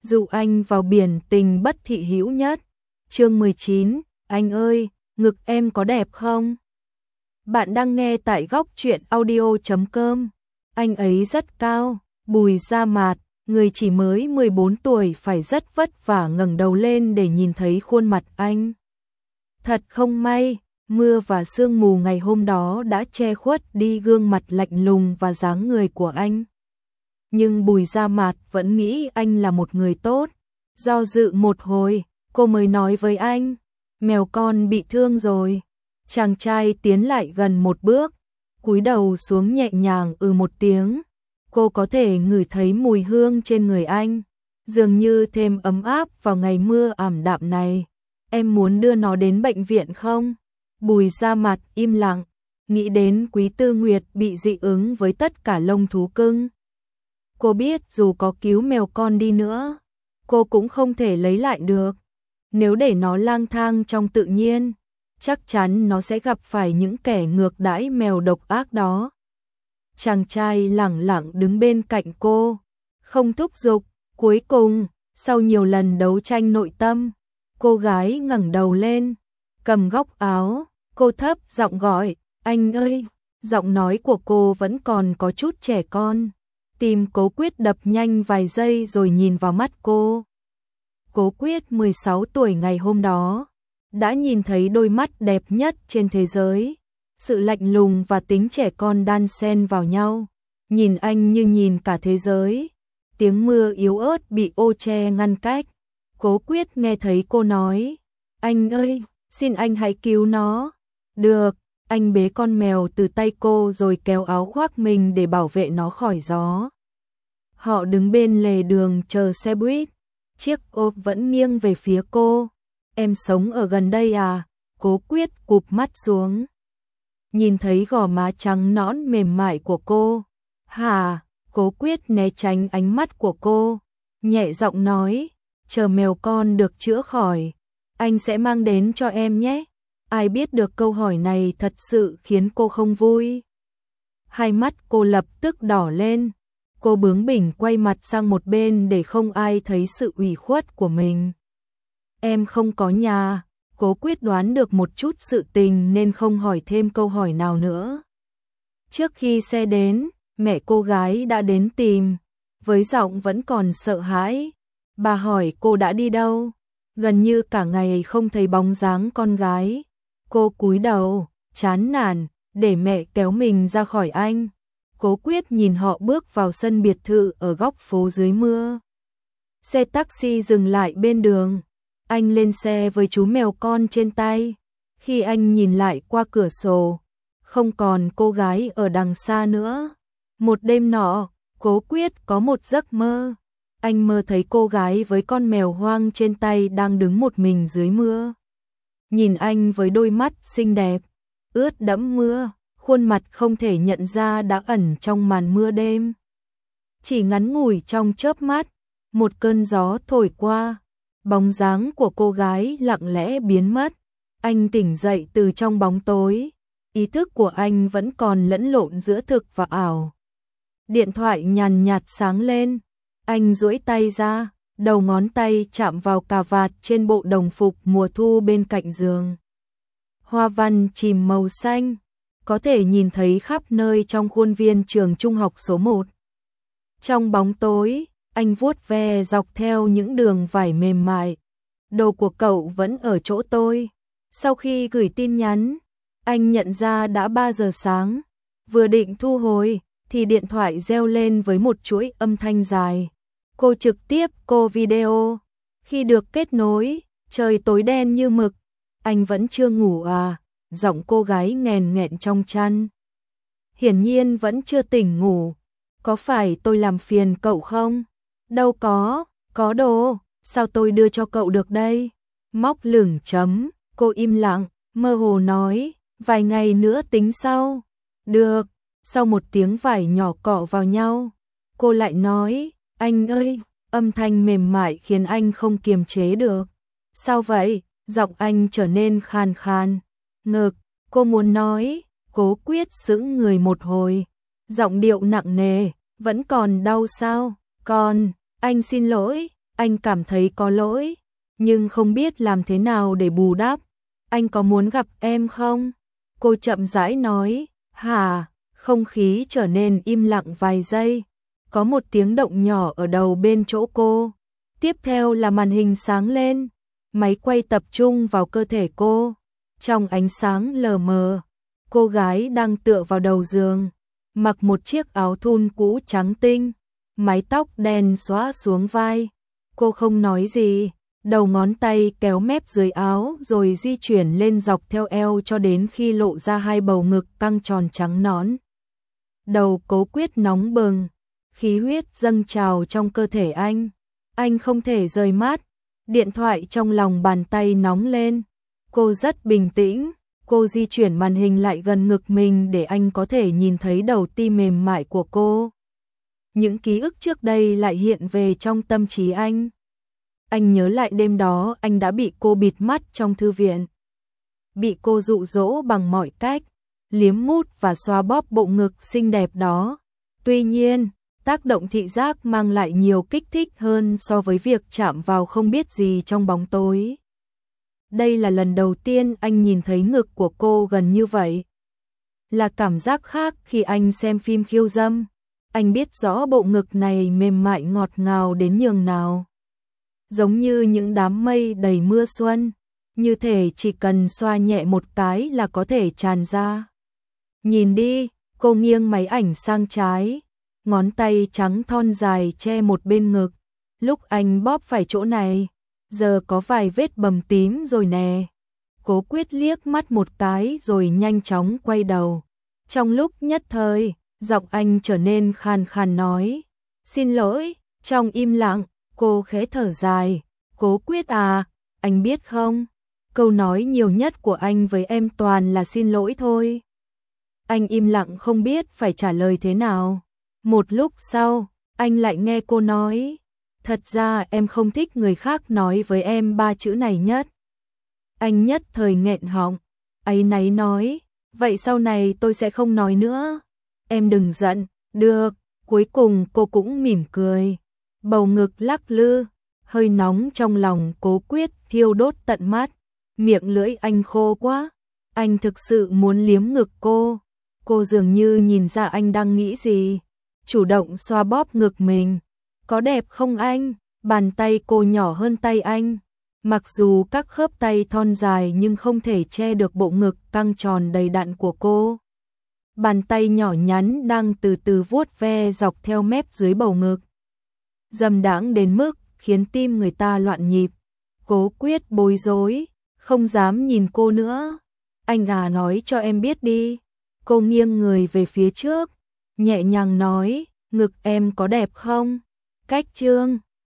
dụ anh vào biển tình bất thị hữu nhất. Chương 19, anh ơi, ngực em có đẹp không? Bạn đang nghe tại góc truyện audio.com. Anh ấy rất cao, Bùi Gia Mạt, người chỉ mới 14 tuổi phải rất vất vả ngẩng đầu lên để nhìn thấy khuôn mặt anh. Thật không may, mưa và sương mù ngày hôm đó đã che khuất đi gương mặt lạnh lùng và dáng người của anh. Nhưng Bùi Gia Mạt vẫn nghĩ anh là một người tốt. Do dự một hồi, cô mới nói với anh, mèo con bị thương rồi. Chàng trai tiến lại gần một bước, cúi đầu xuống nhẹ nhàng một tiếng. Cô có thể ngửi thấy mùi hương trên người anh, dường như thêm ấm áp vào ngày mưa ảm đạm này. Em muốn đưa nó đến bệnh viện không? Bùi Gia Mạt im lặng, nghĩ đến Quý Tư Nguyệt bị dị ứng với tất cả lông thú cưng. Cô biết dù có cứu mèo con đi nữa, cô cũng không thể lấy lại được. Nếu để nó lang thang trong tự nhiên, chắc chắn nó sẽ gặp phải những kẻ ngược đãi mèo độc ác đó. Chàng trai lẳng lặng đứng bên cạnh cô, không thúc giục. Cuối cùng, sau nhiều lần đấu tranh nội tâm, cô gái ngẩng đầu lên, cầm góc áo, cô thấp giọng gọi, anh ơi. Giọng nói của cô vẫn còn có chút trẻ con. Tim Cố Quyết đập nhanh vài giây rồi nhìn vào mắt cô. Cố Quyết 16 tuổi ngày hôm đó đã nhìn thấy đôi mắt đẹp nhất trên thế giới. Sự lạnh lùng và tính trẻ con đan xen vào nhau, nhìn anh như nhìn cả thế giới. Tiếng mưa yếu ớt bị ô che ngăn cách. Cố Quyết nghe thấy cô nói, anh ơi, xin anh hãy cứu nó. Được, anh bế con mèo từ tay cô rồi kéo áo khoác mình để bảo vệ nó khỏi gió. Họ đứng bên lề đường chờ xe buýt. Chiếc ô vẫn nghiêng về phía cô. Em sống ở gần đây à? Cố Quyết cụp mắt xuống, nhìn thấy gò má trắng nõn mềm mại của cô. Hả? Cố Quyết né tránh ánh mắt của cô, nhẹ giọng nói, chờ mèo con được chữa khỏi, anh sẽ mang đến cho em nhé. Ai biết được câu hỏi này thật sự khiến cô không vui. Hai mắt cô lập tức đỏ lên. Cô bướng bỉnh quay mặt sang một bên để không ai thấy sự ủy khuất của mình. Em không có nhà. Cố Quyết đoán được một chút sự tình nên không hỏi thêm câu hỏi nào nữa. Trước khi xe đến, mẹ cô gái đã đến tìm, với giọng vẫn còn sợ hãi. Bà hỏi cô đã đi đâu? Gần như cả ngày không thấy bóng dáng con gái. Cô cúi đầu, chán nản, để mẹ kéo mình ra khỏi anh. Cố Quyết nhìn họ bước vào sân biệt thự ở góc phố dưới mưa. Xe taxi dừng lại bên đường. Anh lên xe với chú mèo con trên tay. Khi anh nhìn lại qua cửa sổ, không còn cô gái ở đằng xa nữa. Một đêm nọ, Cố Quyết có một giấc mơ. Anh mơ thấy cô gái với con mèo hoang trên tay đang đứng một mình dưới mưa. Nhìn anh với đôi mắt xinh đẹp, ướt đẫm mưa, khuôn mặt không thể nhận ra đã ẩn trong màn mưa đêm. Chỉ ngắn ngủi trong chớp mắt, một cơn gió thổi qua, bóng dáng của cô gái lặng lẽ biến mất. Anh tỉnh dậy từ trong bóng tối, ý thức của anh vẫn còn lẫn lộn giữa thực và ảo. Điện thoại nhàn nhạt sáng lên, anh duỗi tay ra, đầu ngón tay chạm vào cà vạt trên bộ đồng phục mùa thu bên cạnh giường. Hoa văn chìm màu xanh, có thể nhìn thấy khắp nơi trong khuôn viên trường trung học số 1. Trong bóng tối, anh vuốt ve dọc theo những đường vải mềm mại. Đồ của cậu vẫn ở chỗ tôi. Sau khi gửi tin nhắn, anh nhận ra đã 3 giờ sáng. Vừa định thu hồi, thì điện thoại reo lên với một chuỗi âm thanh dài. Cô trực tiếp video. Khi được kết nối, trời tối đen như mực. Anh vẫn chưa ngủ à? Giọng cô gái nghèn nghẹn trong chăn. Hiển nhiên vẫn chưa tỉnh ngủ. Có phải tôi làm phiền cậu không? Đâu có đồ, sao tôi đưa cho cậu được đây? Móc lửng chấm, cô im lặng, mơ hồ nói, vài ngày nữa tính sau. Được, sau một tiếng vải nhỏ cọ vào nhau, cô lại nói, anh ơi, âm thanh mềm mại khiến anh không kiềm chế được. Sao vậy? Giọng anh trở nên khàn khàn. Ngực, cô muốn nói. Cố Quyết sững người một hồi, giọng điệu nặng nề, vẫn còn đau sao? Còn, anh xin lỗi, Anh cảm thấy có lỗi, nhưng không biết làm thế nào để bù đắp. Anh có muốn gặp em không? Cô chậm rãi nói. Hả? Không khí trở nên im lặng vài giây. Có một tiếng động nhỏ ở đầu bên chỗ cô. Tiếp theo là màn hình sáng lên. Máy quay tập trung vào cơ thể cô. Trong ánh sáng lờ mờ, cô gái đang tựa vào đầu giường, mặc một chiếc áo thun cũ trắng tinh, mái tóc đen xõa xuống vai. Cô không nói gì, đầu ngón tay kéo mép dưới áo rồi di chuyển lên dọc theo eo cho đến khi lộ ra hai bầu ngực căng tròn trắng nõn. Đầu Cố Quyết nóng bừng, khí huyết dâng trào trong cơ thể anh. Anh không thể rời mắt, điện thoại trong lòng bàn tay nóng lên. Cô rất bình tĩnh, cô di chuyển màn hình lại gần ngực mình để anh có thể nhìn thấy đầu ti mềm mại của cô. Những ký ức trước đây lại hiện về trong tâm trí anh. Anh nhớ lại đêm đó anh đã bị cô bịt mắt trong thư viện. Bị cô dụ dỗ bằng mọi cách, liếm mút và xoa bóp bộ ngực xinh đẹp đó. Tuy nhiên, tác động thị giác mang lại nhiều kích thích hơn so với việc chạm vào không biết gì trong bóng tối. Đây là lần đầu tiên anh nhìn thấy ngực của cô gần như vậy. Là cảm giác khác khi anh xem phim khiêu dâm. Anh biết rõ bộ ngực này mềm mại ngọt ngào đến nhường nào. Giống như những đám mây đầy mưa xuân, như thể chỉ cần xoa nhẹ một cái là có thể tràn ra. Nhìn đi, cô nghiêng máy ảnh sang trái, ngón tay trắng thon dài che một bên ngực. Lúc anh bóp phải chỗ này, giờ có vài vết bầm tím rồi nè. Cố Quyết liếc mắt một cái rồi nhanh chóng quay đầu. Trong lúc nhất thời, giọng anh trở nên khàn khàn nói, xin lỗi. Trong im lặng, cô khẽ thở dài, Cố Quyết à, anh biết không, câu nói nhiều nhất của anh với em toàn là xin lỗi thôi. Anh im lặng không biết phải trả lời thế nào. Một lúc sau, anh lại nghe cô nói, thật ra em không thích người khác nói với em ba chữ này nhất. Anh nhất thời nghẹn họng, áy náy nói, vậy sau này tôi sẽ không nói nữa. Em đừng giận, được. Cuối cùng cô cũng mỉm cười. Bầu ngực lắc lư, hơi nóng trong lòng Cố Quyết thiêu đốt tận mắt. Miệng lưỡi anh khô quá, anh thực sự muốn liếm ngực cô. Cô dường như nhìn ra anh đang nghĩ gì, chủ động xoa bóp ngực mình. Có đẹp không anh? Bàn tay cô nhỏ hơn tay anh. Mặc dù các khớp tay thon dài nhưng không thể che được bộ ngực căng tròn đầy đặn của cô. Bàn tay nhỏ nhắn đang từ từ vuốt ve dọc theo mép dưới bầu ngực. Dâm đãng đến mức khiến tim người ta loạn nhịp. Cố Quyết bối rối, không dám nhìn cô nữa. Anh à, nói cho em biết đi. Cô nghiêng người về phía trước, nhẹ nhàng nói, ngực em có đẹp không? Cách chương